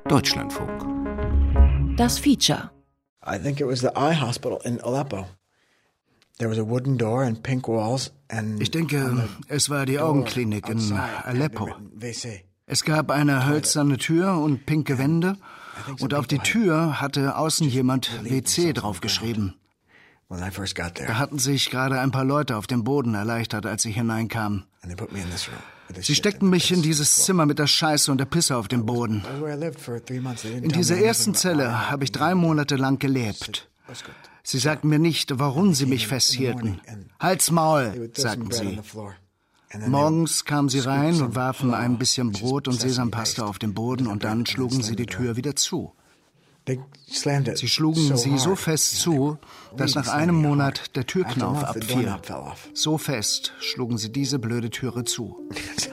Deutschlandfunk. Das Feature. I think it was the eye hospital in Aleppo. There was a wooden door and pink walls and Ich denke, es war die Augenklinik in Aleppo. Es gab eine hölzerne Tür und pinke Wände und auf die Tür hatte außen jemand WC draufgeschrieben. Da hatten sich gerade ein paar Leute auf dem Boden erleichtert, als ich hineinkam. Sie steckten mich in dieses Zimmer mit der Scheiße und der Pisse auf dem Boden. In dieser ersten Zelle habe ich 3 Monate lang gelebt. Sie sagten mir nicht, warum sie mich festhielten. Halt's Maul, sagten sie. Morgens kamen sie rein und warfen ein bisschen Brot und Sesampaste auf den Boden und dann schlugen sie die Tür wieder zu. Sie schlugen sie so fest zu, dass nach einem Monat der Türknauf abfiel. So fest schlugen sie diese blöde Türe zu.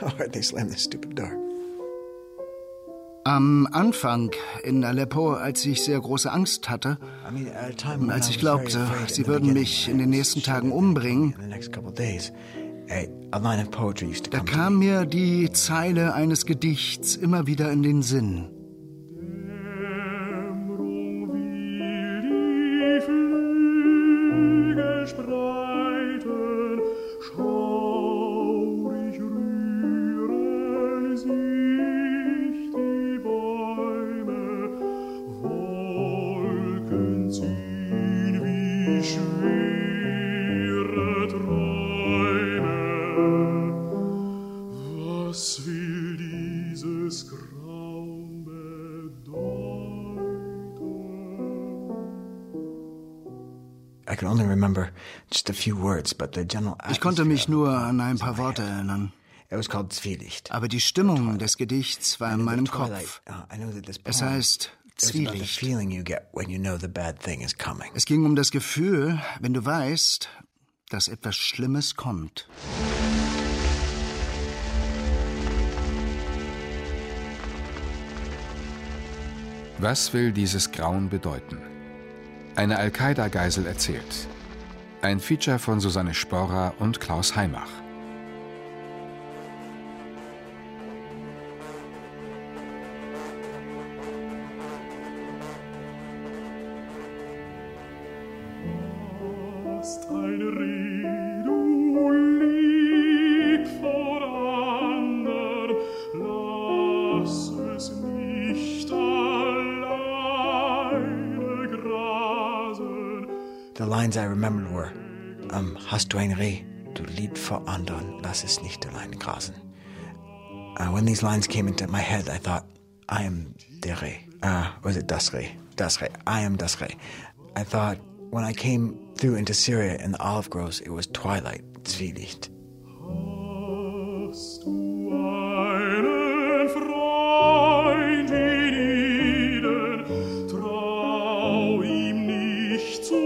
Am Anfang in Aleppo, als ich sehr große Angst hatte, als ich glaubte, sie würden mich in den nächsten Tagen umbringen, da kam mir die Zeile eines Gedichts immer wieder in den Sinn. Ich konnte mich nur an ein paar Worte erinnern. Aber die Stimmung des Gedichts war in meinem Kopf. Es heißt Zwielicht. Es ging um das Gefühl, wenn du weißt, dass etwas Schlimmes kommt. Was will dieses Grauen bedeuten? Eine Al-Qaida-Geisel erzählt. Ein Feature von Susanne Sporrer und Klaus Heimach. The lines I remembered were, hast du ein Reh, du Lied vor anderen, lass es nicht allein grasen. When these lines came into my head, I thought, I am der Reh. Was it das Reh? Das Reh. I am das Reh. I thought, when I came through into Syria in the olive groves, it was twilight, Zwielicht. Hast du einen Freund in Eden, trau ihm nicht zu.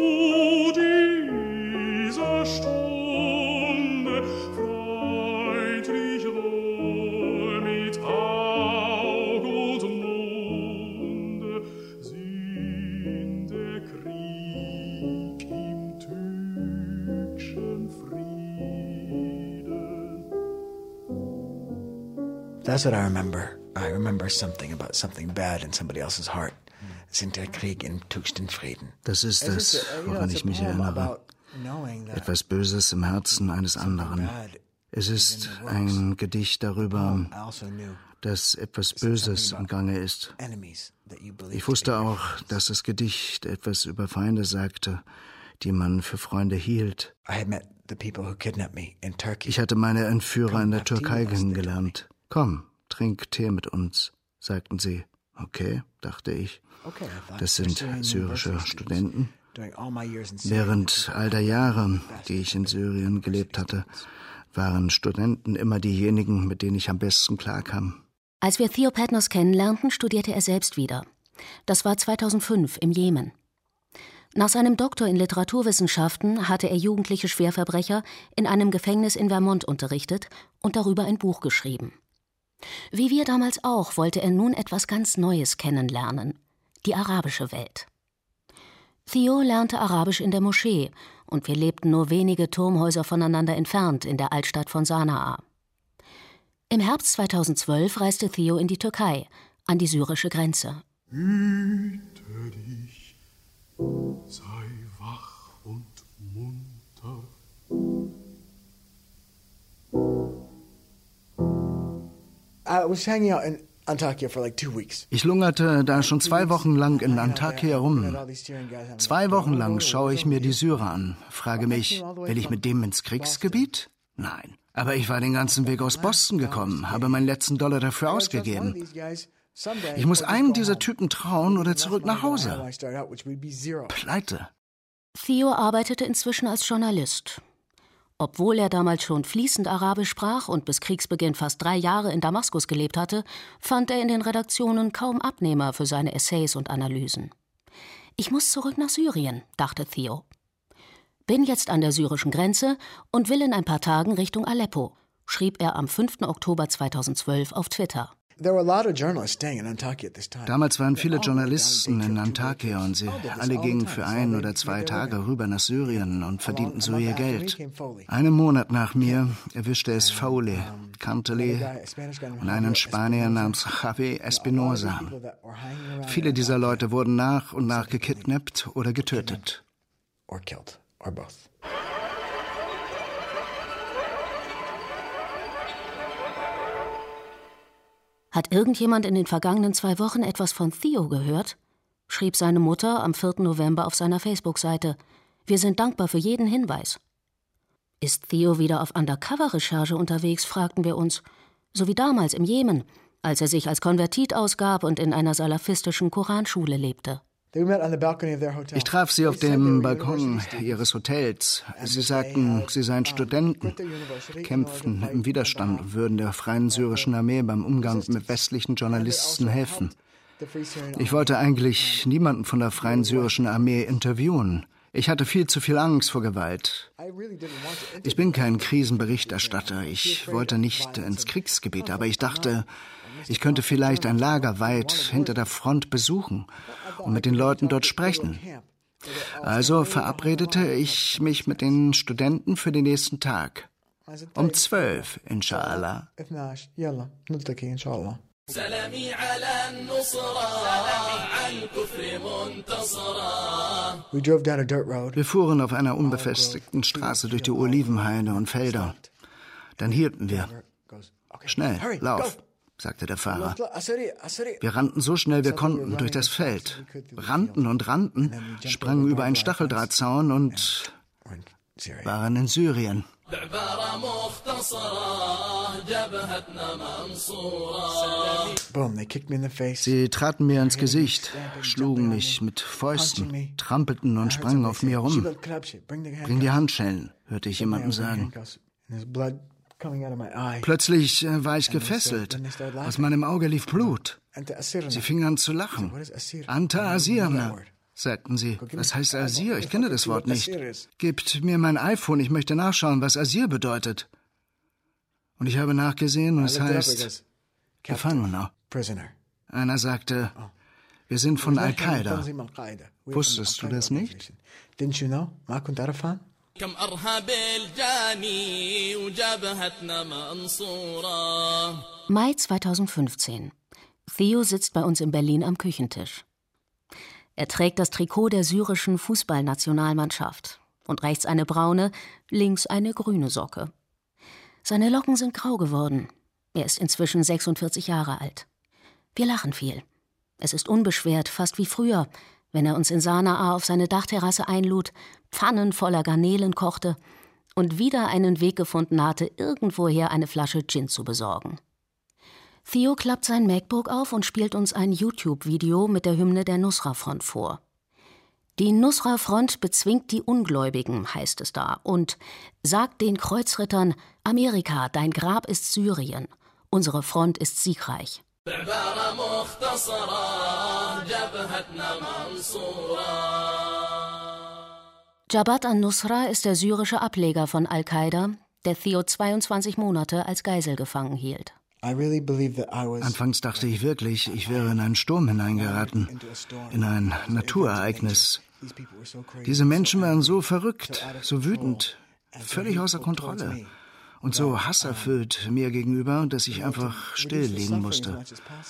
That's what I remember. I remember something about something bad in somebody else's heart. Sind der Krieg in höchsten Frieden. Das ist es, woran ich mich erinnere. Etwas Böses im Herzen eines anderen. Es ist ein Gedicht darüber, dass etwas Böses im Gange ist. Ich wusste auch, dass das Gedicht etwas über Feinde sagte, die man für Freunde hielt. Ich hatte meine Entführer in der Türkei kennengelernt. Komm, trink Tee mit uns, sagten sie. Okay, dachte ich. Das sind syrische Studenten. Während all der Jahre, die ich in Syrien gelebt hatte, waren Studenten immer diejenigen, mit denen ich am besten klarkam. Als wir Theo Padnos kennenlernten, studierte er selbst wieder. Das war 2005 im Jemen. Nach seinem Doktor in Literaturwissenschaften hatte er jugendliche Schwerverbrecher in einem Gefängnis in Vermont unterrichtet und darüber ein Buch geschrieben. Wie wir damals auch, wollte er nun etwas ganz Neues kennenlernen: die arabische Welt. Theo lernte Arabisch in der Moschee und wir lebten nur wenige Turmhäuser voneinander entfernt in der Altstadt von Sanaa. Im Herbst 2012 reiste Theo in die Türkei, an die syrische Grenze. Hüte dich, sei wach und munter. I was hanging out in Antakya for like 2 weeks. Ich lungerte da schon 2 Wochen lang in Antakya rum. 2 Wochen lang schaue ich mir die Syrer an, frage mich, will ich mit dem ins Kriegsgebiet? Nein. Aber ich war den ganzen Weg aus Boston gekommen, habe meinen letzten $1 dafür ausgegeben. Ich muss einem dieser Typen trauen oder zurück nach Hause. Pleite. Theo arbeitete inzwischen als Journalist. Obwohl er damals schon fließend Arabisch sprach und bis Kriegsbeginn fast 3 Jahre in Damaskus gelebt hatte, fand er in den Redaktionen kaum Abnehmer für seine Essays und Analysen. Ich muss zurück nach Syrien, dachte Theo. Bin jetzt an der syrischen Grenze und will in ein paar Tagen Richtung Aleppo, schrieb er am 5. Oktober 2012 auf Twitter. Damals waren viele Journalisten in Antakya und sie alle gingen für 1 oder 2 Tage rüber nach Syrien und verdienten so ihr Geld. Einen Monat nach mir erwischte es Foley, Cantele und einen Spanier namens Javi Espinosa. Viele dieser Leute wurden nach und nach gekidnappt oder getötet. Hat irgendjemand in den vergangenen 2 Wochen etwas von Theo gehört? Schrieb seine Mutter am 4. November auf seiner Facebook-Seite. Wir sind dankbar für jeden Hinweis. Ist Theo wieder auf Undercover-Recherche unterwegs, fragten wir uns. So wie damals im Jemen, als er sich als Konvertit ausgab und in einer salafistischen Koranschule lebte. Ich traf sie auf dem Balkon ihres Hotels. Sie sagten, sie seien Studenten, kämpften im Widerstand und würden der Freien Syrischen Armee beim Umgang mit westlichen Journalisten helfen. Ich wollte eigentlich niemanden von der Freien Syrischen Armee interviewen. Ich hatte viel zu viel Angst vor Gewalt. Ich bin kein Krisenberichterstatter. Ich wollte nicht ins Kriegsgebiet, aber ich dachte, ich könnte vielleicht ein Lager weit hinter der Front besuchen und mit den Leuten dort sprechen. Also verabredete ich mich mit den Studenten für den nächsten Tag. Um 12, inshallah. Wir fuhren auf einer unbefestigten Straße durch die Olivenhaine und Felder. Dann hielten wir. Schnell, lauf, sagte der Fahrer. Wir rannten so schnell wir konnten durch das Feld. Rannten und rannten, sprangen über einen Stacheldrahtzaun und waren in Syrien. Sie traten mir ins Gesicht, schlugen mich mit Fäusten, trampelten und sprangen auf mir rum. Bring die Handschellen, hörte ich jemanden sagen. Plötzlich war ich gefesselt. Aus meinem Auge lief Blut. Sie fingen an zu lachen. Anta Asirna, sagten sie. Was heißt Asir? Ich kenne das Wort nicht. Gebt mir mein iPhone, ich möchte nachschauen, was Asir bedeutet. Und ich habe nachgesehen und es heißt Gefangener. Einer sagte, wir sind von Al-Qaida. Wusstest du das nicht? Mai 2015. Theo sitzt bei uns in Berlin am Küchentisch. Er trägt das Trikot der syrischen Fußballnationalmannschaft und rechts eine braune, links eine grüne Socke. Seine Locken sind grau geworden. Er ist inzwischen 46 Jahre alt. Wir lachen viel. Es ist unbeschwert, fast wie früher, wenn er uns in Sanaa auf seine Dachterrasse einlud, Pfannen voller Garnelen kochte und wieder einen Weg gefunden hatte, irgendwoher eine Flasche Gin zu besorgen. Theo klappt sein MacBook auf und spielt uns ein YouTube-Video mit der Hymne der Nusra-Front vor. Die Nusra-Front bezwingt die Ungläubigen, heißt es da, und sagt den Kreuzrittern, Amerika, dein Grab ist Syrien, unsere Front ist siegreich. Jabhat an-Nusra ist der syrische Ableger von Al-Qaida, der Theo 22 Monate als Geisel gefangen hielt. Anfangs dachte ich wirklich, ich wäre in einen Sturm hineingeraten, in ein Naturereignis. Diese Menschen waren so verrückt, so wütend, völlig außer Kontrolle und so hasserfüllt mir gegenüber, dass ich einfach still liegen musste.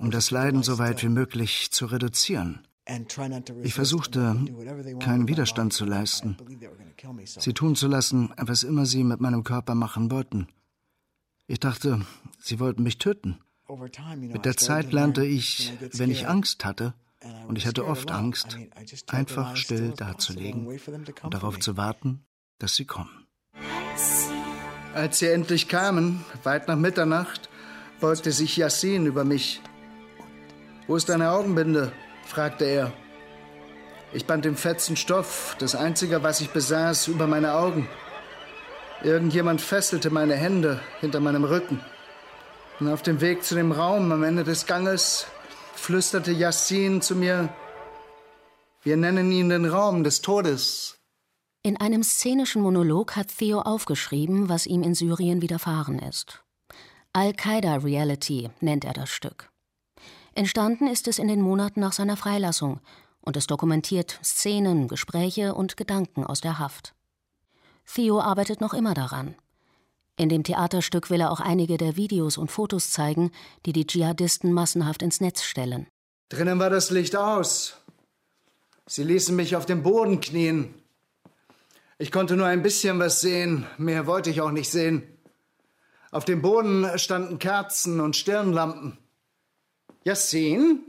um das Leiden so weit wie möglich zu reduzieren. Ich versuchte, keinen Widerstand zu leisten, sie tun zu lassen, was immer sie mit meinem Körper machen wollten. Ich dachte, sie wollten mich töten. Mit der Zeit lernte ich, wenn ich Angst hatte, und ich hatte oft Angst, einfach still dazulegen und darauf zu warten, dass sie kommen. Als sie endlich kamen, weit nach Mitternacht, beugte sich Yassin über mich. »Wo ist deine Augenbinde?« fragte er. Ich band den fetzen Stoff, das Einzige, was ich besaß, über meine Augen. Irgendjemand fesselte meine Hände hinter meinem Rücken. Und auf dem Weg zu dem Raum am Ende des Ganges flüsterte Yassin zu mir, wir nennen ihn den Raum des Todes. In einem szenischen Monolog hat Theo aufgeschrieben, was ihm in Syrien widerfahren ist. Al-Qaida-Reality nennt er das Stück. Entstanden ist es in den Monaten nach seiner Freilassung und es dokumentiert Szenen, Gespräche und Gedanken aus der Haft. Theo arbeitet noch immer daran. In dem Theaterstück will er auch einige der Videos und Fotos zeigen, die die Dschihadisten massenhaft ins Netz stellen. Drinnen war das Licht aus. Sie ließen mich auf dem Boden knien. Ich konnte nur ein bisschen was sehen, mehr wollte ich auch nicht sehen. Auf dem Boden standen Kerzen und Stirnlampen. Yassin?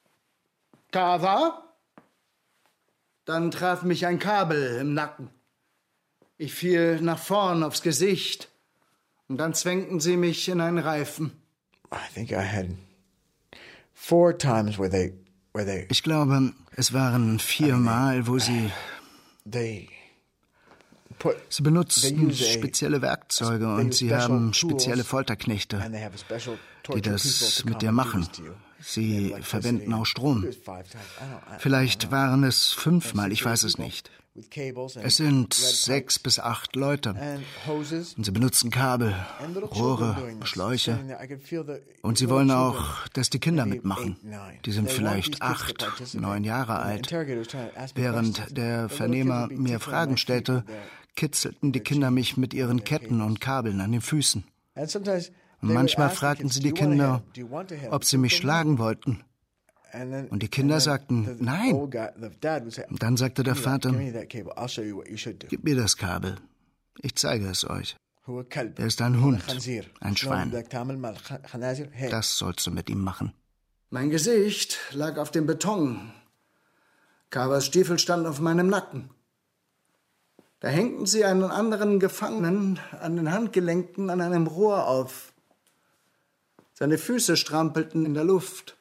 Kawa? Dann traf mich ein Kabel im Nacken. Ich fiel nach vorn aufs Gesicht und dann zwängten sie mich in einen Reifen. Ich glaube, es waren 4 Mal, wo sie benutzten spezielle Werkzeuge und sie haben spezielle Folterknechte, die das mit dir machen. Sie verwenden auch Strom. Vielleicht waren es 5 Mal, ich weiß es nicht. Es sind 6 bis 8 Leute. Und sie benutzen Kabel, Rohre, Schläuche. Und sie wollen auch, dass die Kinder mitmachen. Die sind vielleicht 8, 9 Jahre alt. Während der Vernehmer mir Fragen stellte, kitzelten die Kinder mich mit ihren Ketten und Kabeln an den Füßen. Und manchmal fragten sie die Kinder, ob sie mich schlagen wollten. Und die Kinder sagten, nein. Und dann sagte der Vater, gib mir das Kabel, ich zeige es euch. Er ist ein Hund, ein Schwein. Das sollst du mit ihm machen. Mein Gesicht lag auf dem Beton. Kawas Stiefel standen auf meinem Nacken. Da hängten sie einen anderen Gefangenen an den Handgelenken an einem Rohr auf. Seine Füße strampelten in der Luft.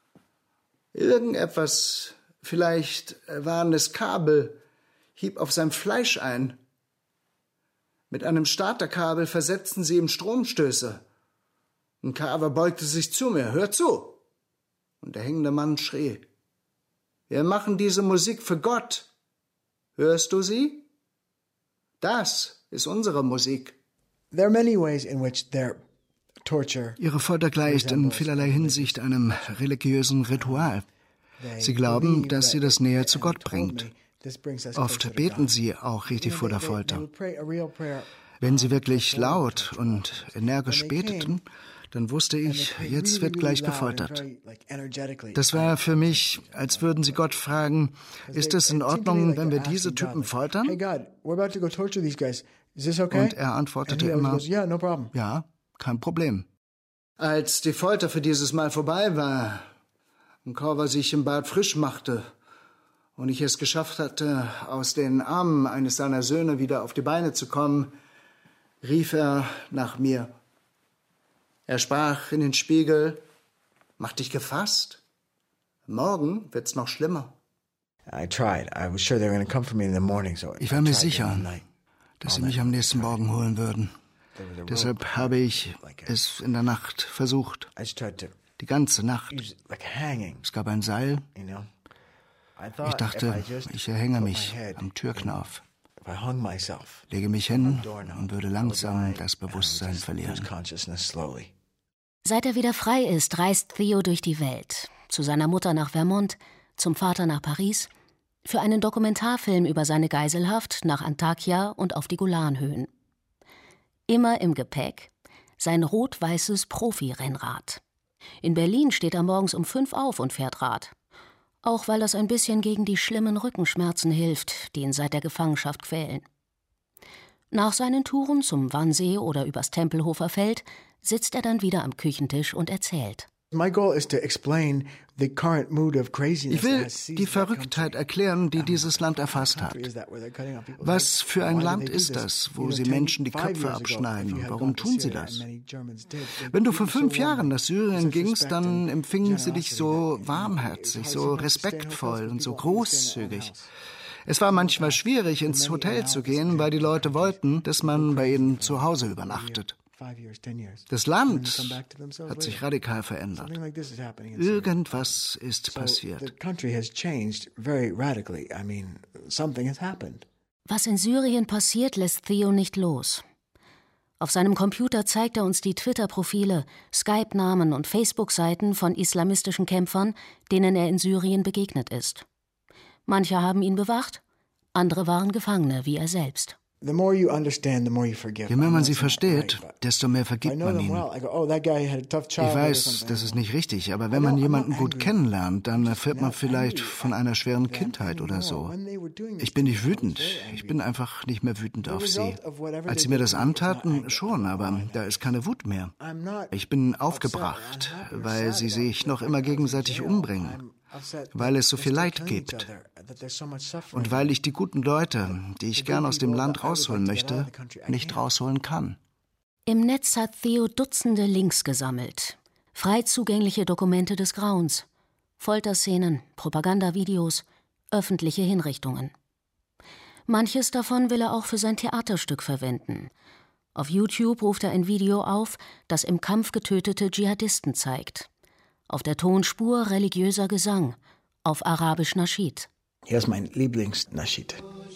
Irgendetwas, vielleicht waren es Kabel, hieb auf sein Fleisch ein. Mit einem Starterkabel versetzten sie ihm Stromstöße. Und Kawa beugte sich zu mir. Hör zu! Und der hängende Mann schrie. Wir machen diese Musik für Gott. Hörst du sie? Das ist unsere Musik. There are many ways in which Ihre Folter gleicht in vielerlei Hinsicht einem religiösen Ritual. Sie glauben, dass sie das näher zu Gott bringt. Oft beten sie auch richtig vor der Folter. Wenn sie wirklich laut und energisch beteten, dann wusste ich, jetzt wird gleich gefoltert. Das war für mich, als würden sie Gott fragen, ist es in Ordnung, wenn wir diese Typen foltern? Und er antwortete immer, ja, kein Problem. Als die Folter für dieses Mal vorbei war und Kawa sich im Bad frisch machte und ich es geschafft hatte, aus den Armen eines seiner Söhne wieder auf die Beine zu kommen, rief er nach mir. Er sprach in den Spiegel, mach dich gefasst. Morgen wird's noch schlimmer. Ich war mir sicher, dass sie mich am nächsten Morgen holen würden. Deshalb habe ich es in der Nacht versucht. Die ganze Nacht. Es gab ein Seil. Ich dachte, ich erhänge mich am Türknauf, lege mich hin und würde langsam das Bewusstsein verlieren. Seit er wieder frei ist, reist Theo durch die Welt. Zu seiner Mutter nach Vermont, zum Vater nach Paris, für einen Dokumentarfilm über seine Geiselhaft nach Antakya und auf die Golanhöhen. Immer im Gepäck sein rot-weißes Profi-Rennrad. In Berlin steht er morgens um 5 auf und fährt Rad. Auch weil das ein bisschen gegen die schlimmen Rückenschmerzen hilft, die ihn seit der Gefangenschaft quälen. Nach seinen Touren zum Wannsee oder übers Tempelhofer Feld sitzt er dann wieder am Küchentisch und erzählt. Ich will die Verrücktheit erklären, die dieses Land erfasst hat. Was für ein Land ist das, wo sie Menschen die Köpfe abschneiden? Warum tun sie das? Wenn du vor 5 Jahren nach Syrien gingst, dann empfingen sie dich so warmherzig, so respektvoll und so großzügig. Es war manchmal schwierig, ins Hotel zu gehen, weil die Leute wollten, dass man bei ihnen zu Hause übernachtet. Das Land hat sich radikal verändert. Irgendwas ist passiert. Was in Syrien passiert, lässt Theo nicht los. Auf seinem Computer zeigt er uns die Twitter-Profile, Skype-Namen und Facebook-Seiten von islamistischen Kämpfern, denen er in Syrien begegnet ist. Manche haben ihn bewacht, andere waren Gefangene, wie er selbst. Je mehr man sie versteht, desto mehr vergibt man ihnen. Ich weiß, das ist nicht richtig, aber wenn man jemanden gut kennenlernt, dann erfährt man vielleicht von einer schweren Kindheit oder so. Ich bin nicht wütend, ich bin einfach nicht mehr wütend auf sie. Als sie mir das antaten, schon, aber da ist keine Wut mehr. Ich bin aufgebracht, weil sie sich noch immer gegenseitig umbringen. Weil es so viel Leid gibt und weil ich die guten Leute, die ich gern aus dem Land rausholen möchte, nicht rausholen kann. Im Netz hat Theo Dutzende Links gesammelt. Frei zugängliche Dokumente des Grauens, Folterszenen, Propagandavideos, öffentliche Hinrichtungen. Manches davon will er auch für sein Theaterstück verwenden. Auf YouTube ruft er ein Video auf, das im Kampf getötete Dschihadisten zeigt. Auf der Tonspur religiöser Gesang, auf Arabisch Naschid. Hier ist mein Lieblings-Naschid.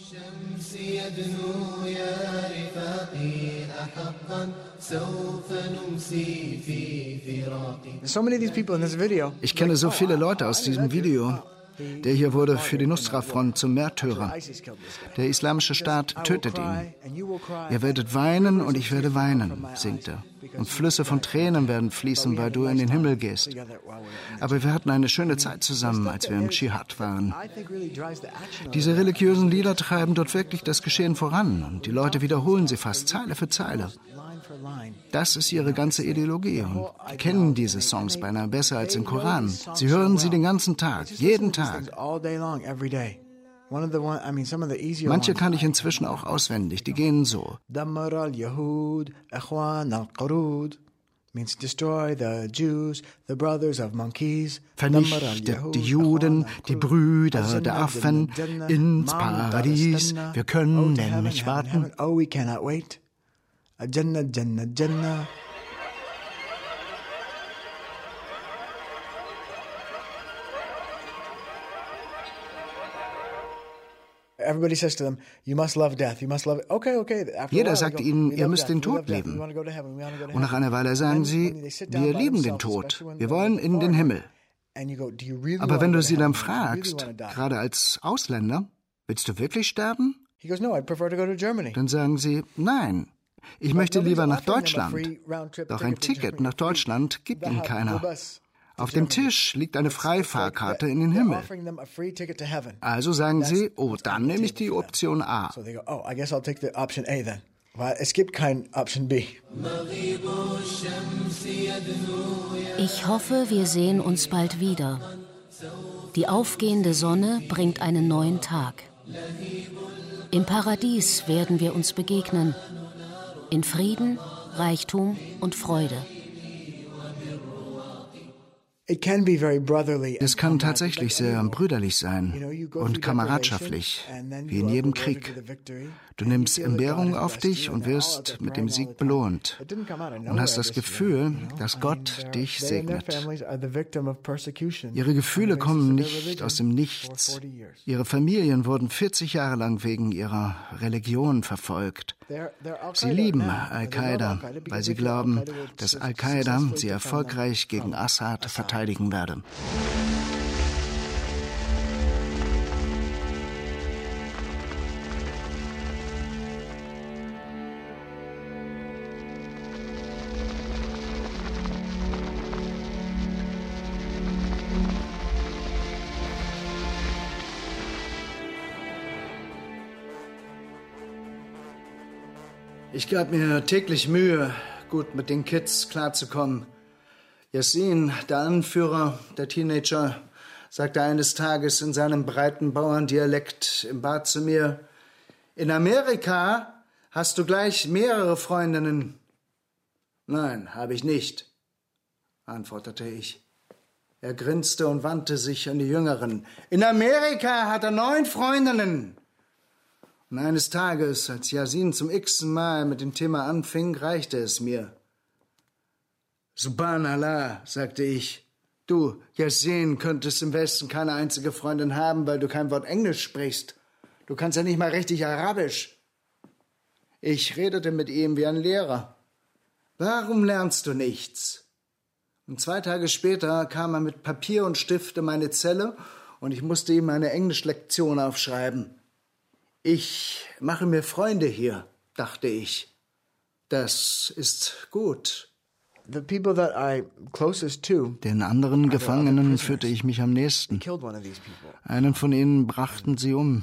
Ich kenne so viele Leute aus diesem Video. Der hier wurde für die Nusra-Front zum Märtyrer. Der Islamische Staat tötet ihn. Ihr werdet weinen und ich werde weinen, singt er. Und Flüsse von Tränen werden fließen, weil du in den Himmel gehst. Aber wir hatten eine schöne Zeit zusammen, als wir im Dschihad waren. Diese religiösen Lieder treiben dort wirklich das Geschehen voran und die Leute wiederholen sie fast Zeile für Zeile. Das ist ihre ganze Ideologie und die kennen diese Songs beinahe besser als den Koran. Sie hören sie den ganzen Tag, jeden Tag. Manche kann ich inzwischen auch auswendig, die gehen so. Vernichtet die Juden, die Brüder der Affen, ins Paradies. Wir können nicht warten. Jannah, Jannah, Jannah. Jeder sagt ihnen, ihr müsst den Tod lieben. Und nach einer Weile sagen sie, wir lieben den Tod, wir wollen in den Himmel. Aber wenn du sie dann fragst, gerade als Ausländer, willst du wirklich sterben? Dann sagen sie, nein. Ich möchte lieber nach Deutschland. Doch ein Ticket nach Deutschland gibt ihnen keiner. Auf dem Tisch liegt eine Freifahrkarte in den Himmel. Also sagen sie, oh, dann nehme ich die Option A. Weil es gibt kein Option B. Ich hoffe, wir sehen uns bald wieder. Die aufgehende Sonne bringt einen neuen Tag. Im Paradies werden wir uns begegnen. In Frieden, Reichtum und Freude. Es kann tatsächlich sehr brüderlich sein und kameradschaftlich, wie in jedem Krieg. Du nimmst Entbehrung auf dich und wirst mit dem Sieg belohnt und hast das Gefühl, dass Gott dich segnet. Ihre Gefühle kommen nicht aus dem Nichts. Ihre Familien wurden 40 Jahre lang wegen ihrer Religion verfolgt. Sie lieben Al-Qaida, weil sie glauben, dass Al-Qaida sie erfolgreich gegen Assad verteidigen werde. Ich gab mir täglich Mühe, gut mit den Kids klarzukommen. Yassin, der Anführer, der Teenager, sagte eines Tages in seinem breiten Bauerndialekt im Bad zu mir: In Amerika hast du gleich mehrere Freundinnen. Nein, habe ich nicht, antwortete ich. Er grinste und wandte sich an die Jüngeren. In Amerika hat er 9 Freundinnen. Und eines Tages, als Yassin zum x-ten Mal mit dem Thema anfing, reichte es mir. Subhanallah, sagte ich. Du, Yassin, könntest im Westen keine einzige Freundin haben, weil du kein Wort Englisch sprichst. Du kannst ja nicht mal richtig Arabisch. Ich redete mit ihm wie ein Lehrer. Warum lernst du nichts? Und 2 Tage später kam er mit Papier und Stift in meine Zelle und ich musste ihm eine Englischlektion aufschreiben. Ich mache mir Freunde hier, dachte ich. Das ist gut. Den anderen Gefangenen führte ich mich am nächsten. Einen von ihnen brachten sie um.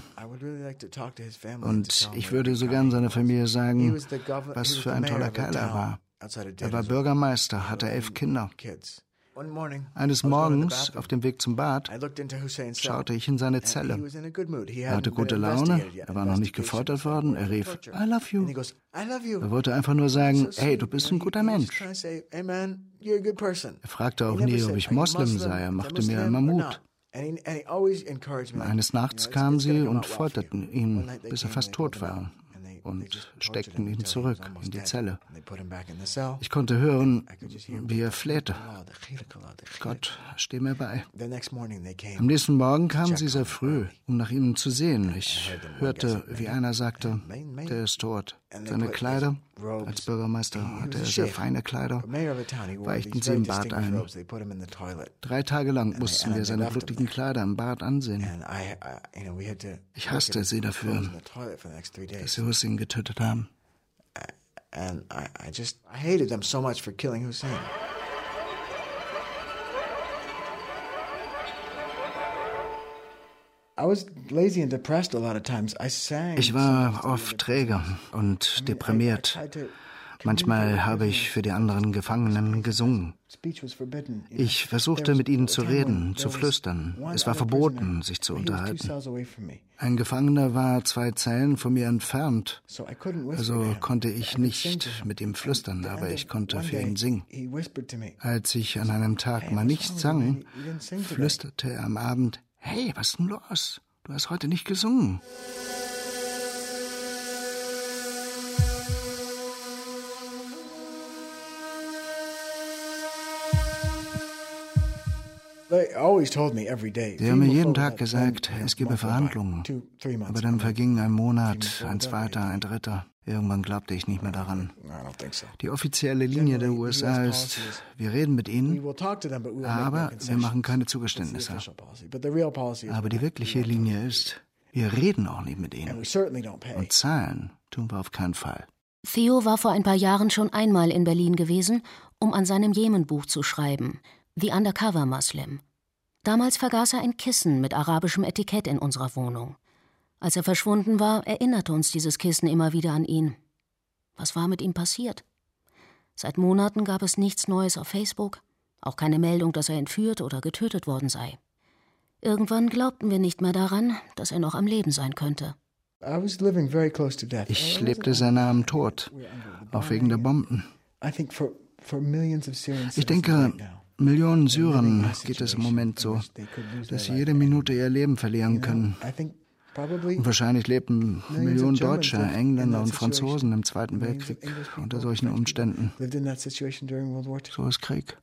Und ich würde so gern seiner Familie sagen, was für ein toller Kerl er war. Er war Bürgermeister, hatte 11 Kinder. Eines Morgens, auf dem Weg zum Bad, schaute ich in seine Zelle. Er hatte gute Laune, er war noch nicht gefoltert worden, er rief, I love you. Er wollte einfach nur sagen, hey, du bist ein guter Mensch. Er fragte auch nie, ob ich Moslem sei, er machte mir immer Mut. Eines Nachts kamen sie und folterten ihn, bis er fast tot war, und steckten ihn zurück in die Zelle. Ich konnte hören, wie er flehte. Gott, steh mir bei. Am nächsten Morgen kamen sie sehr früh, um nach ihm zu sehen. Ich hörte, wie einer sagte, der ist tot. Seine Kleider, als Bürgermeister hatte er sehr feine Kleider, weichten sie im Bad ein. 3 Tage lang mussten wir seine blutigen Kleider im Bad ansehen. Ich hasste sie dafür, dass sie Hussein getötet haben. And I hated them so much for killing Hussein. Ich war oft träge und deprimiert. Manchmal habe ich für die anderen Gefangenen gesungen. Ich versuchte, mit ihnen zu reden, zu flüstern. Es war verboten, sich zu unterhalten. Ein Gefangener war 2 Zellen von mir entfernt. Also konnte ich nicht mit ihm flüstern, aber ich konnte für ihn singen. Als ich an einem Tag mal nicht sang, flüsterte er am Abend, hey, was ist denn los? Du hast heute nicht gesungen. Sie haben mir jeden Tag gesagt, es gebe Verhandlungen. Aber dann verging ein Monat, ein zweiter, ein dritter. Irgendwann glaubte ich nicht mehr daran. Die offizielle Linie der USA ist, wir reden mit ihnen, aber wir machen keine Zugeständnisse. Aber die wirkliche Linie ist, wir reden auch nicht mit ihnen. Und zahlen tun wir auf keinen Fall. Theo war vor ein paar Jahren schon einmal in Berlin gewesen, um an seinem Jemen-Buch zu schreiben. The Undercover Muslim. Damals vergaß er ein Kissen mit arabischem Etikett in unserer Wohnung. Als er verschwunden war, erinnerte uns dieses Kissen immer wieder an ihn. Was war mit ihm passiert? Seit Monaten gab es nichts Neues auf Facebook, auch keine Meldung, dass er entführt oder getötet worden sei. Irgendwann glaubten wir nicht mehr daran, dass er noch am Leben sein könnte. Ich lebte sehr nah am Tod, auch wegen der Bomben. Ich denke, Millionen Syrern geht es im Moment so, dass sie jede Minute ihr Leben verlieren können. Und wahrscheinlich lebten Millionen Deutsche, Engländer und Franzosen im Zweiten Weltkrieg unter solchen Umständen. So ist Krieg.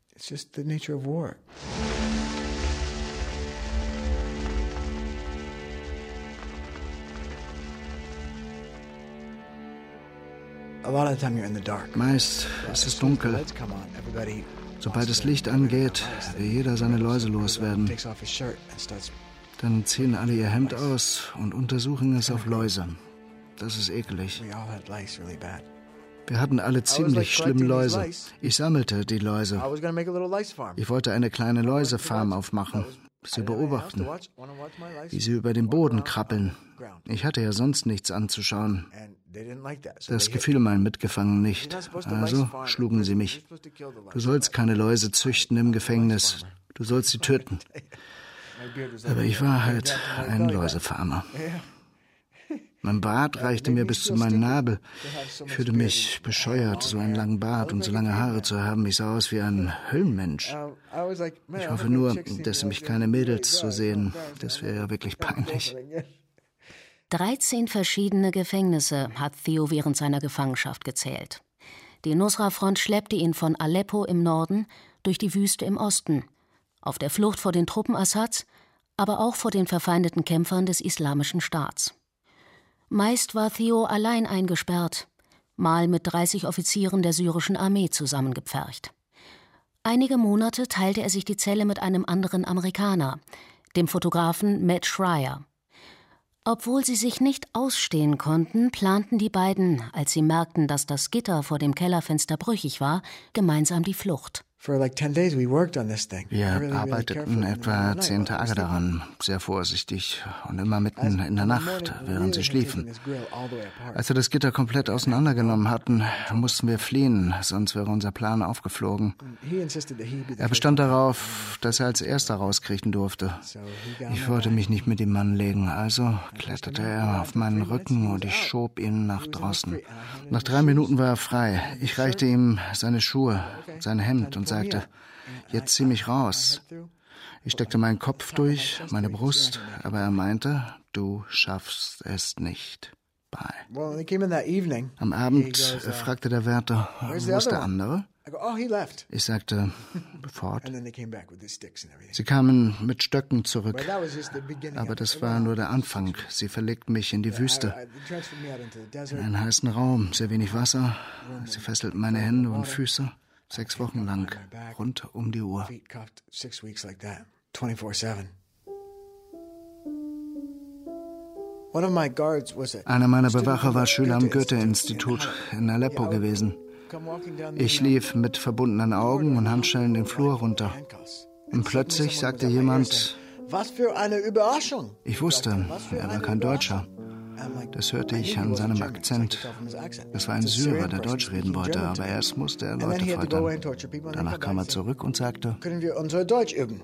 Meist ist es dunkel. Sobald das Licht angeht, will jeder seine Läuse loswerden. Dann ziehen alle ihr Hemd aus und untersuchen es auf Läuse. Das ist ekelig. Wir hatten alle ziemlich schlimme Läuse. Ich sammelte die Läuse. Ich wollte eine kleine Läusefarm aufmachen. Sie beobachten, wie sie über den Boden krabbeln. Ich hatte ja sonst nichts anzuschauen. Das gefiel meinen Mitgefangenen nicht. Also schlugen sie mich. Du sollst keine Läuse züchten im Gefängnis. Du sollst sie töten. Aber ich war halt ein Läusefarmer. Mein Bart reichte mir bis zu meinem Nabel. Ich fühlte mich bescheuert, so einen langen Bart und so lange Haare zu haben. Ich sah aus wie ein Höllenmensch. Ich hoffe nur, dass mich keine Mädels so sehen. Das wäre ja wirklich peinlich. 13 verschiedene Gefängnisse hat Theo während seiner Gefangenschaft gezählt. Die Nusra-Front schleppte ihn von Aleppo im Norden durch die Wüste im Osten, auf der Flucht vor den Truppen Assads, aber auch vor den verfeindeten Kämpfern des Islamischen Staats. Meist war Theo allein eingesperrt, mal mit 30 Offizieren der syrischen Armee zusammengepfercht. Einige Monate teilte er sich die Zelle mit einem anderen Amerikaner, dem Fotografen Matt Schreier. Obwohl sie sich nicht ausstehen konnten, planten die beiden, als sie merkten, dass das Gitter vor dem Kellerfenster brüchig war, gemeinsam die Flucht. Wir arbeiteten etwa 10 Tage daran, sehr vorsichtig und immer mitten in der Nacht, während sie schliefen. Als wir das Gitter komplett auseinandergenommen hatten, mussten wir fliehen, sonst wäre unser Plan aufgeflogen. Er bestand darauf, dass er als Erster rauskriechen durfte. Ich wollte mich nicht mit ihm anlegen, also kletterte er auf meinen Rücken und ich schob ihn nach draußen. Nach 3 Minuten war er frei. Ich reichte ihm seine Schuhe, sein Hemd und sagte, jetzt zieh mich raus. Ich steckte meinen Kopf durch, meine Brust, aber er meinte, du schaffst es nicht. Bye. Am Abend fragte der Wärter, wo ist der andere? Ich sagte, fort. Sie kamen mit Stöcken zurück, aber das war nur der Anfang. Sie verlegten mich in die Wüste, in einen heißen Raum, sehr wenig Wasser. Sie fesselten meine Hände und Füße. 6 Wochen lang, rund um die Uhr. Einer meiner Bewacher war Schüler am Goethe-Institut in Aleppo gewesen. Ich lief mit verbundenen Augen und Handschellen den Flur runter. Und plötzlich sagte jemand, was für eine Überraschung! Ich wusste, er war kein Deutscher. Das hörte ich an seinem Akzent. Das war ein Syrer, der Deutsch reden wollte, aber erst musste er Leute foltern. Danach kam er zurück und sagte, können wir unser Deutsch üben?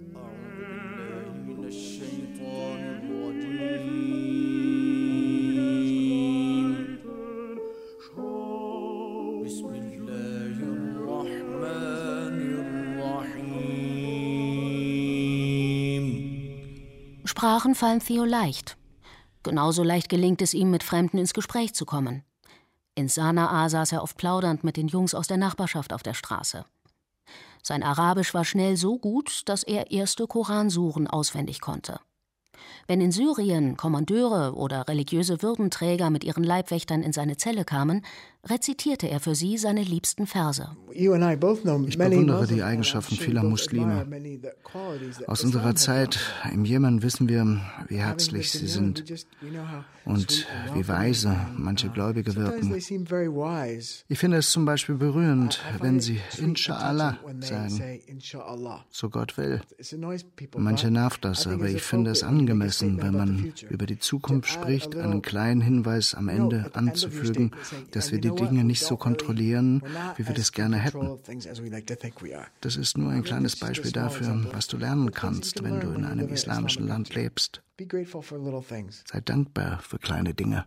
Sprachen fallen Theo leicht. Genauso leicht gelingt es ihm, mit Fremden ins Gespräch zu kommen. In Sanaa saß er oft plaudernd mit den Jungs aus der Nachbarschaft auf der Straße. Sein Arabisch war schnell so gut, dass er erste Koransuren auswendig konnte. Wenn in Syrien Kommandeure oder religiöse Würdenträger mit ihren Leibwächtern in seine Zelle kamen, rezitierte er für sie seine liebsten Verse. Ich bewundere die Eigenschaften vieler Muslime. Aus unserer Zeit im Jemen wissen wir, wie herzlich sie sind und wie weise manche Gläubige wirken. Ich finde es zum Beispiel berührend, wenn sie Insha'Allah sagen, so Gott will. Manche nervt das, aber ich finde es angemessen, wenn man über die Zukunft spricht, einen kleinen Hinweis am Ende anzufügen, dass wir die Dinge nicht so kontrollieren, wie wir das gerne hätten. Das ist nur ein kleines Beispiel dafür, was du lernen kannst, wenn du in einem islamischen Land lebst. Sei dankbar für kleine Dinge.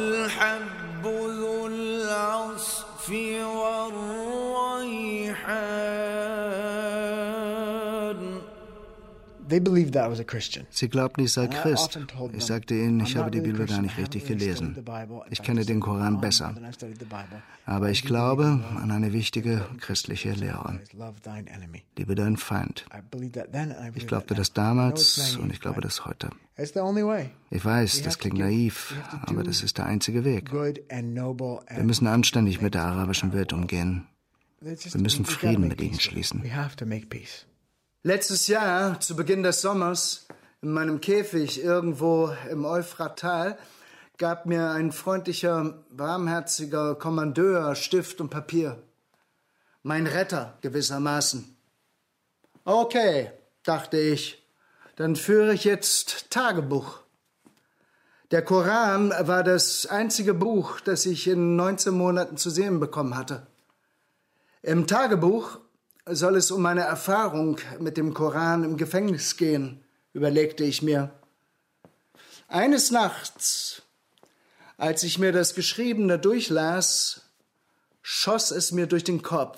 Sie glaubten, ich sei Christ. Ich sagte ihnen, ich habe die Bibel gar nicht richtig gelesen. Ich kenne den Koran besser. Aber ich glaube an eine wichtige christliche Lehre. Liebe deinen Feind. Ich glaubte das damals und ich glaube das heute. Ich weiß, das klingt naiv, aber das ist der einzige Weg. Wir müssen anständig mit der arabischen Welt umgehen. Wir müssen Frieden mit ihnen schließen. Letztes Jahr, zu Beginn des Sommers, in meinem Käfig irgendwo im Euphrattal, gab mir ein freundlicher, warmherziger Kommandeur Stift und Papier. Mein Retter gewissermaßen. Okay, dachte ich, Dann führe ich jetzt Tagebuch. Der Koran war das einzige Buch, das ich in 19 Monaten zu sehen bekommen hatte. Im Tagebuch soll es um meine Erfahrung mit dem Koran im Gefängnis gehen, überlegte ich mir. Eines Nachts, als ich mir das Geschriebene durchlas, schoss es mir durch den Kopf.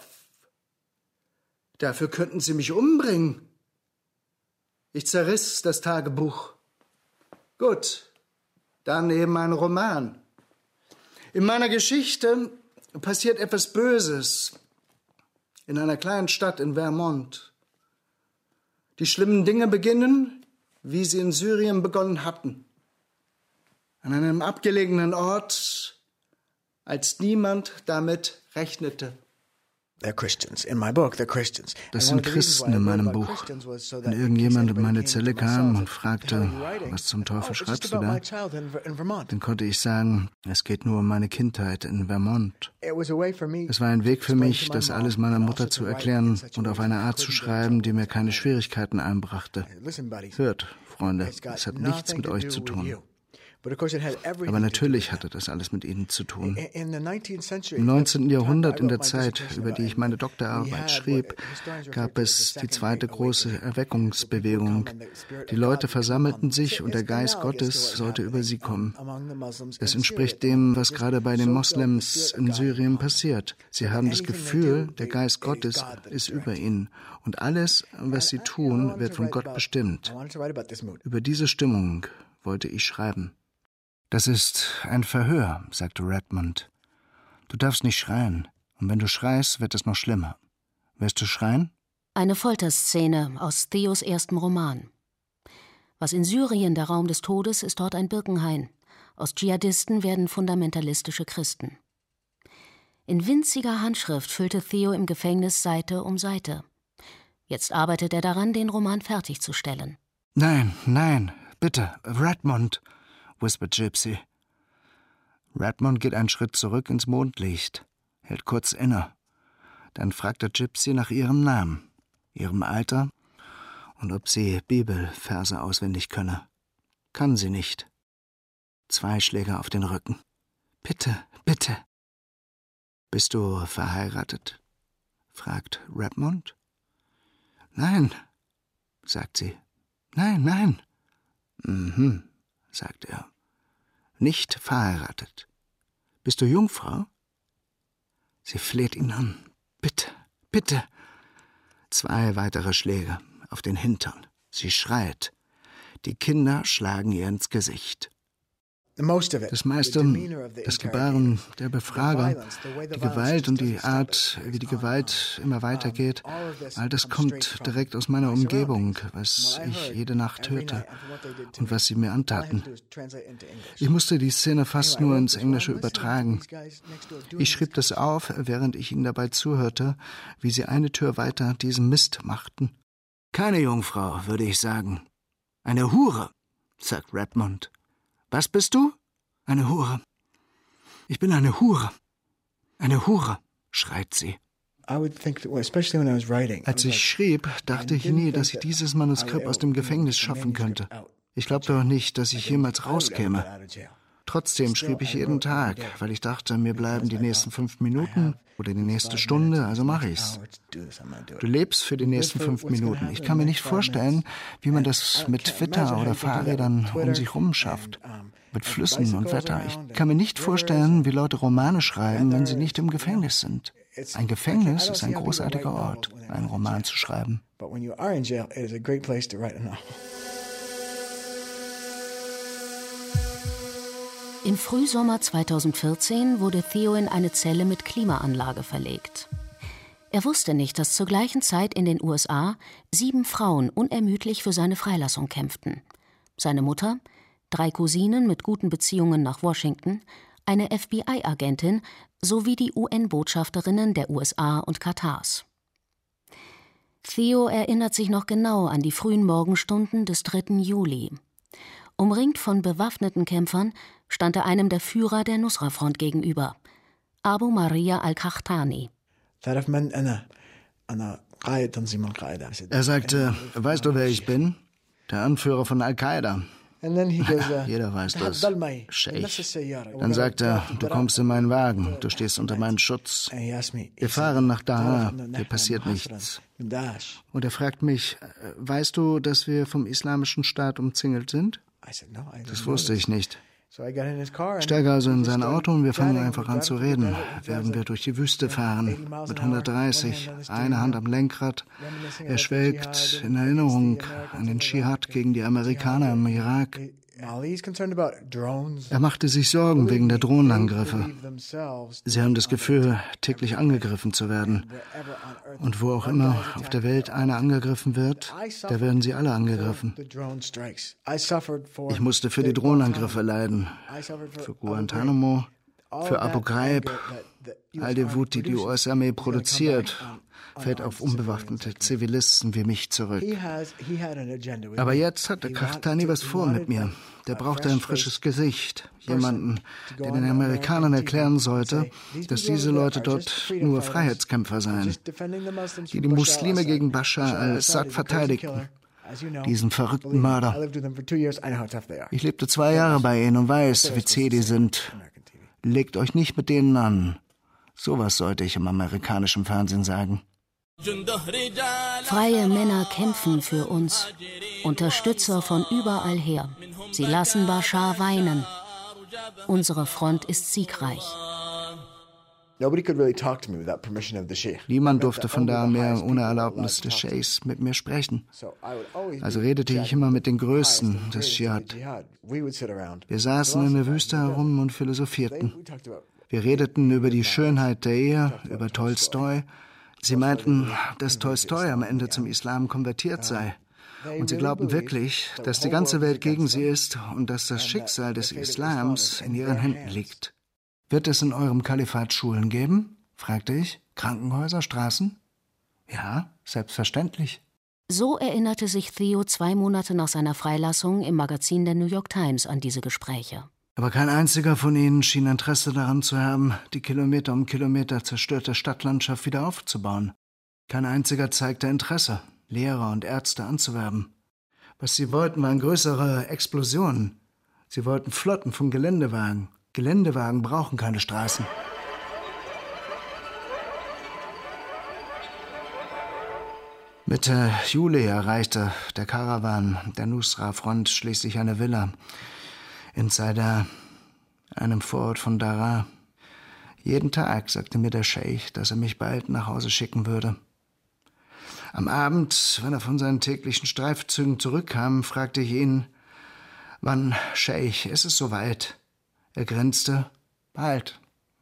Dafür könnten sie mich umbringen. Ich zerriss das Tagebuch. Gut, dann eben ein Roman. In meiner Geschichte passiert etwas Böses in einer kleinen Stadt in Vermont. Die schlimmen Dinge beginnen, wie sie in Syrien begonnen hatten. An einem abgelegenen Ort, als niemand damit rechnete. Das sind Christen in meinem Buch. Wenn irgendjemand in meine Zelle kam und fragte, was zum Teufel schreibst du da, dann konnte ich sagen, es geht nur um meine Kindheit in Vermont. Es war ein Weg für mich, das alles meiner Mutter zu erklären und auf eine Art zu schreiben, die mir keine Schwierigkeiten einbrachte. Hört, Freunde, es hat nichts mit euch zu tun. Aber natürlich hatte das alles mit ihnen zu tun. Im 19. Jahrhundert, in der Zeit, über die ich meine Doktorarbeit schrieb, gab es die zweite große Erweckungsbewegung. Die Leute versammelten sich und der Geist Gottes sollte über sie kommen. Das entspricht dem, was gerade bei den Moslems in Syrien passiert. Sie haben das Gefühl, der Geist Gottes ist über ihnen und alles, was sie tun, wird von Gott bestimmt. Über diese Stimmung wollte ich schreiben. Das ist ein Verhör, sagte Redmond. Du darfst nicht schreien. Und wenn du schreist, wird es noch schlimmer. Wirst du schreien? Eine Folterszene aus Theos erstem Roman. Was in Syrien der Raum des Todes ist, dort ein Birkenhain. Aus Dschihadisten werden fundamentalistische Christen. In winziger Handschrift füllte Theo im Gefängnis Seite um Seite. Jetzt arbeitet er daran, den Roman fertigzustellen. Nein, nein, bitte, Redmond, whispert Gypsy. Redmond geht einen Schritt zurück ins Mondlicht, hält kurz inne. Dann fragt er Gypsy nach ihrem Namen, ihrem Alter und ob sie Bibelverse auswendig könne. Kann sie nicht. 2 Schläge auf den Rücken. Bitte, bitte. Bist du verheiratet? Fragt Redmond. Nein, sagt sie. Nein, nein. Mhm, sagt er. Nicht verheiratet. Bist du Jungfrau? Sie fleht ihn an. Bitte, bitte. 2 weitere Schläge auf den Hintern. Sie schreit. Die Kinder schlagen ihr ins Gesicht. Das meiste, das Gebaren der Befrager, die Gewalt und die Art, wie die Gewalt immer weitergeht, all das kommt direkt aus meiner Umgebung, was ich jede Nacht hörte und was sie mir antaten. Ich musste die Szene fast nur ins Englische übertragen. Ich schrieb das auf, während ich ihnen dabei zuhörte, wie sie eine Tür weiter diesen Mist machten. Keine Jungfrau, würde ich sagen. Eine Hure, sagt Redmond. Was bist du? Eine Hure. Ich bin eine Hure. Eine Hure, schreit sie. Als ich schrieb, dachte ich nie, dass ich dieses Manuskript aus dem Gefängnis schaffen könnte. Ich glaubte auch nicht, dass ich jemals rauskäme. Trotzdem schrieb ich jeden Tag, weil ich dachte, mir bleiben die nächsten 5 Minuten oder die nächste Stunde, also mache ich's. Du lebst für die nächsten 5 Minuten. Ich kann mir nicht vorstellen, wie man das mit Witter oder Fahrrädern um sich rum schafft. Mit Flüssen und Wetter. Ich kann mir nicht vorstellen, wie Leute Romane schreiben, wenn sie nicht im Gefängnis sind. Ein Gefängnis ist ein großartiger Ort, einen Roman zu schreiben. Im Frühsommer 2014 wurde Theo in eine Zelle mit Klimaanlage verlegt. Er wusste nicht, dass zur gleichen Zeit in den USA 7 Frauen unermüdlich für seine Freilassung kämpften. Seine Mutter, 3 Cousinen mit guten Beziehungen nach Washington, eine FBI-Agentin sowie die UN-Botschafterinnen der USA und Katars. Theo erinnert sich noch genau an die frühen Morgenstunden des 3. Juli. Umringt von bewaffneten Kämpfern stand er einem der Führer der Nusra-Front gegenüber, Abu Maria al-Qahtani. Er sagte, weißt du, wer ich bin? Der Anführer von Al-Qaida. Jeder weiß das. Scheich. Dann sagt er, du kommst in meinen Wagen, du stehst unter meinem Schutz. Wir fahren nach Daraa, dir passiert nichts. Und er fragt mich, weißt du, dass wir vom Islamischen Staat umzingelt sind? Das wusste ich nicht. Ich steige also in sein Auto und wir fangen einfach an zu reden, während wir durch die Wüste fahren, mit 130, eine Hand am Lenkrad. Er schwelgt in Erinnerung an den Dschihad gegen die Amerikaner im Irak. Er machte sich Sorgen wegen der Drohnenangriffe. Sie haben das Gefühl, täglich angegriffen zu werden. Und wo auch immer auf der Welt einer angegriffen wird, da werden sie alle angegriffen. Ich musste für die Drohnenangriffe leiden, für Guantanamo, für Abu Ghraib. All die Wut, die die US-Armee produziert, fällt auf unbewaffnete Zivilisten wie mich zurück. Aber jetzt hat der Qahtani was vor mit mir. Der brauchte ein frisches Gesicht. Jemanden, der den Amerikanern erklären sollte, dass diese Leute dort nur Freiheitskämpfer seien, die die Muslime gegen Bashar al-Assad verteidigten. Diesen verrückten Mörder. Ich lebte 2 Jahre bei ihnen und weiß, wie zäh die sind. Legt euch nicht mit denen an. Sowas sollte ich im amerikanischen Fernsehen sagen. Freie Männer kämpfen für uns, Unterstützer von überall her. Sie lassen Bashar weinen. Unsere Front ist siegreich. Niemand durfte von da mehr ohne Erlaubnis des Scheichs mit mir sprechen. Also redete ich immer mit den Größten des Dschihad. Wir saßen in der Wüste herum und philosophierten. Wir redeten über die Schönheit der Ehe, über Tolstoi. Sie meinten, dass Tolstoi am Ende zum Islam konvertiert sei. Und sie glaubten wirklich, dass die ganze Welt gegen sie ist und dass das Schicksal des Islams in ihren Händen liegt. Wird es in eurem Kalifat Schulen geben? Fragte ich. Krankenhäuser, Straßen? Ja, selbstverständlich. So erinnerte sich Theo 2 Monate nach seiner Freilassung im Magazin der New York Times an diese Gespräche. Aber kein einziger von ihnen schien Interesse daran zu haben, die Kilometer um Kilometer zerstörte Stadtlandschaft wieder aufzubauen. Kein einziger zeigte Interesse, Lehrer und Ärzte anzuwerben. Was sie wollten, waren größere Explosionen. Sie wollten Flotten von Geländewagen. Geländewagen brauchen keine Straßen. Mitte Juli erreichte der Karawan der Nusra-Front schließlich eine Villa in Zaida, einem Vorort von Daraa. Jeden Tag sagte mir der Scheich, dass er mich bald nach Hause schicken würde. Am Abend, wenn er von seinen täglichen Streifzügen zurückkam, fragte ich ihn, wann, Scheich, ist es soweit? Er grinste, bald.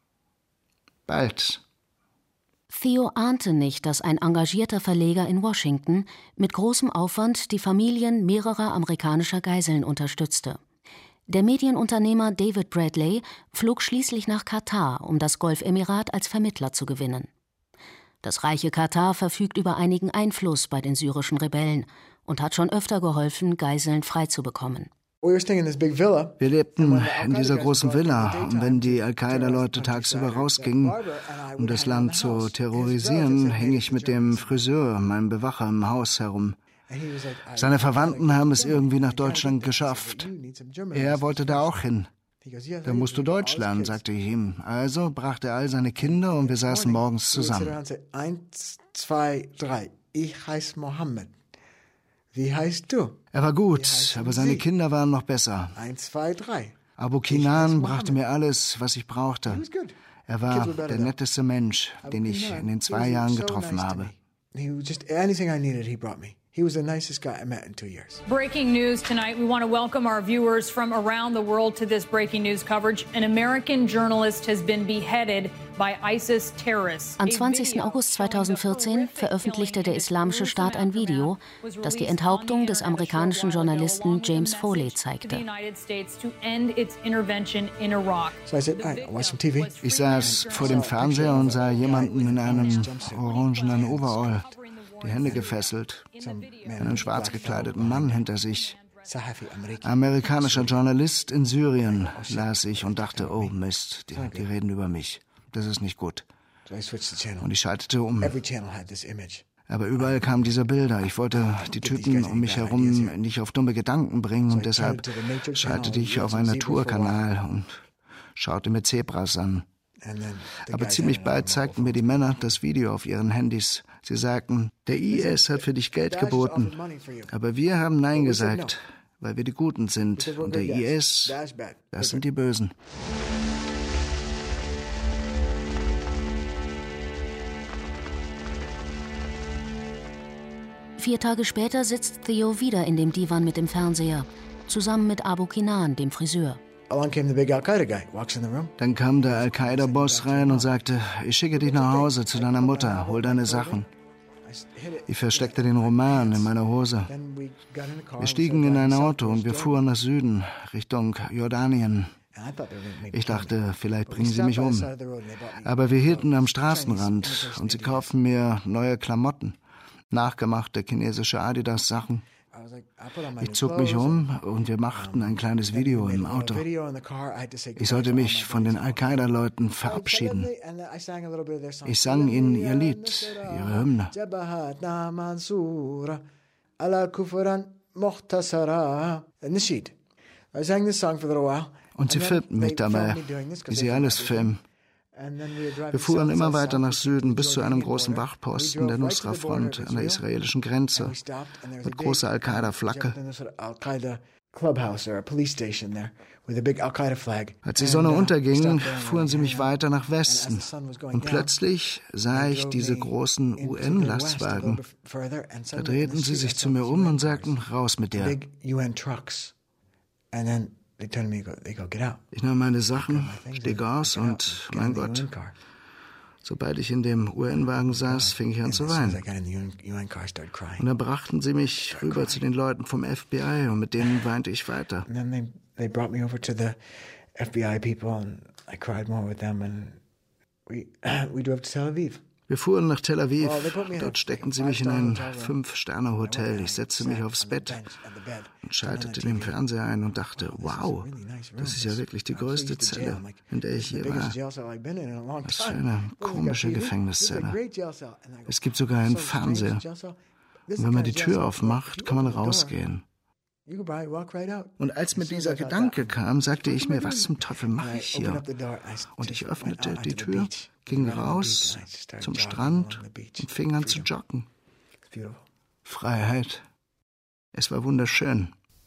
Bald. Theo ahnte nicht, dass ein engagierter Verleger in Washington mit großem Aufwand die Familien mehrerer amerikanischer Geiseln unterstützte. Der Medienunternehmer David Bradley flog schließlich nach Katar, um das Golfemirat als Vermittler zu gewinnen. Das reiche Katar verfügt über einigen Einfluss bei den syrischen Rebellen und hat schon öfter geholfen, Geiseln freizubekommen. Wir lebten in dieser großen Villa, und wenn die Al-Qaida-Leute tagsüber rausgingen, um das Land zu terrorisieren, hing ich mit dem Friseur, meinem Bewacher, im Haus herum. Seine Verwandten haben es irgendwie nach Deutschland geschafft. Er wollte da auch hin. Da musst du Deutsch lernen, sagte ich ihm. Also brachte er all seine Kinder und wir saßen morgens zusammen. 1, 2, 3. Ich heiße Mohammed. Wie heißt du? Er war gut, aber seine Kinder waren noch besser. 1, 2, 3. Abu Kinan brachte mir alles, was ich brauchte. Er war der netteste Mensch, den ich in den 2 Jahren getroffen habe. He was the nicest guy I met in 2 years. Breaking news tonight. We want to welcome our viewers from around the world to this breaking news coverage. An American journalist has been beheaded by ISIS terrorists. Am 20. August 2014 veröffentlichte der Islamische Staat ein Video, das die Enthauptung des amerikanischen Journalisten James Foley zeigte. Ich saß vor dem Fernseher und sah jemanden in einem orangenen Overall, die Hände gefesselt, einen schwarz gekleideten Mann hinter sich. Amerikanischer Journalist in Syrien, las ich und dachte, oh Mist, die reden über mich. Das ist nicht gut. Und ich schaltete um. Aber überall kamen diese Bilder. Ich wollte die Typen um mich herum nicht auf dumme Gedanken bringen und deshalb schaltete ich auf einen Naturkanal und schaute mir Zebras an. Aber ziemlich bald zeigten mir die Männer das Video auf ihren Handys. Sie sagten, der IS hat für dich Geld geboten. Aber wir haben Nein gesagt, weil wir die Guten sind. Und der IS, das sind die Bösen. Vier Tage später sitzt Theo wieder in dem Divan mit dem Fernseher, zusammen mit Abu Kinan, dem Friseur. Dann kam der Al-Qaida-Boss rein und sagte, ich schicke dich nach Hause zu deiner Mutter, hol deine Sachen. Ich versteckte den Roman in meiner Hose. Wir stiegen in ein Auto und wir fuhren nach Süden, Richtung Jordanien. Ich dachte, vielleicht bringen sie mich um. Aber wir hielten am Straßenrand und sie kauften mir neue Klamotten. Nachgemachte chinesische Adidas-Sachen. Ich zog mich um und wir machten ein kleines Video im Auto. Ich sollte mich von den Al-Qaida-Leuten verabschieden. Ich sang ihnen ihr Lied, ihre Hymne. Und sie filmten mich dabei, wie sie alles filmen. Wir fuhren immer weiter nach Süden bis zu einem großen Wachposten der Nusra-Front an der israelischen Grenze mit großer Al-Qaida-Flagge. Als die Sonne unterging, fuhren sie mich weiter nach Westen. Und plötzlich sah ich diese großen UN-Lastwagen. Da drehten sie sich zu mir um und sagten, raus mit dir. Ich nahm meine Sachen, stieg aus und, mein Gott, sobald ich in dem UN-Wagen saß, fing ich an zu weinen. Und dann brachten sie mich rüber zu den Leuten vom FBI und mit denen weinte ich weiter. Wir fuhren nach Tel Aviv. Dort steckten sie mich in ein 5-Sterne-Hotel. Ich setzte mich aufs Bett und schaltete den Fernseher ein und dachte, wow, das ist ja wirklich die größte Zelle, in der ich je war. Was für eine komische Gefängniszelle. Es gibt sogar einen Fernseher. Und wenn man die Tür aufmacht, kann man rausgehen. Und als mir dieser Gedanke kam, sagte ich mir, was zum Teufel mache ich hier? Und ich öffnete die Tür, ging raus zum Strand und fing an zu joggen. Freiheit. Es war wunderschön.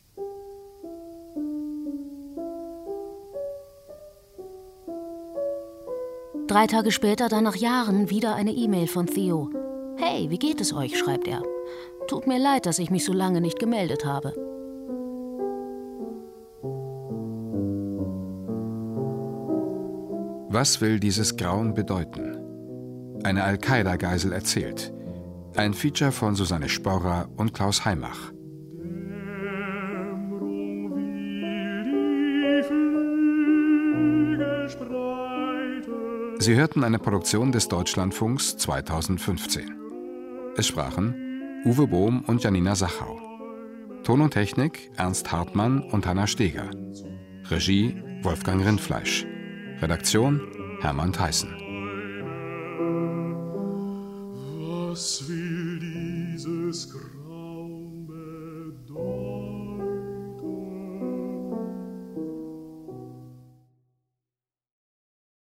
Drei Tage später, dann nach Jahren, wieder eine E-Mail von Theo. Hey, wie geht es euch, schreibt er. Tut mir leid, dass ich mich so lange nicht gemeldet habe. Was will dieses Grauen bedeuten? Eine Al-Qaida-Geisel erzählt. Ein Feature von Susanne Sporrer und Klaus Heimach. Sie hörten eine Produktion des Deutschlandfunks 2015. Es sprachen Uwe Bohm und Janina Sachau. Ton und Technik Ernst Hartmann und Hanna Steger. Regie Wolfgang Rindfleisch. Redaktion Hermann Theissen. Was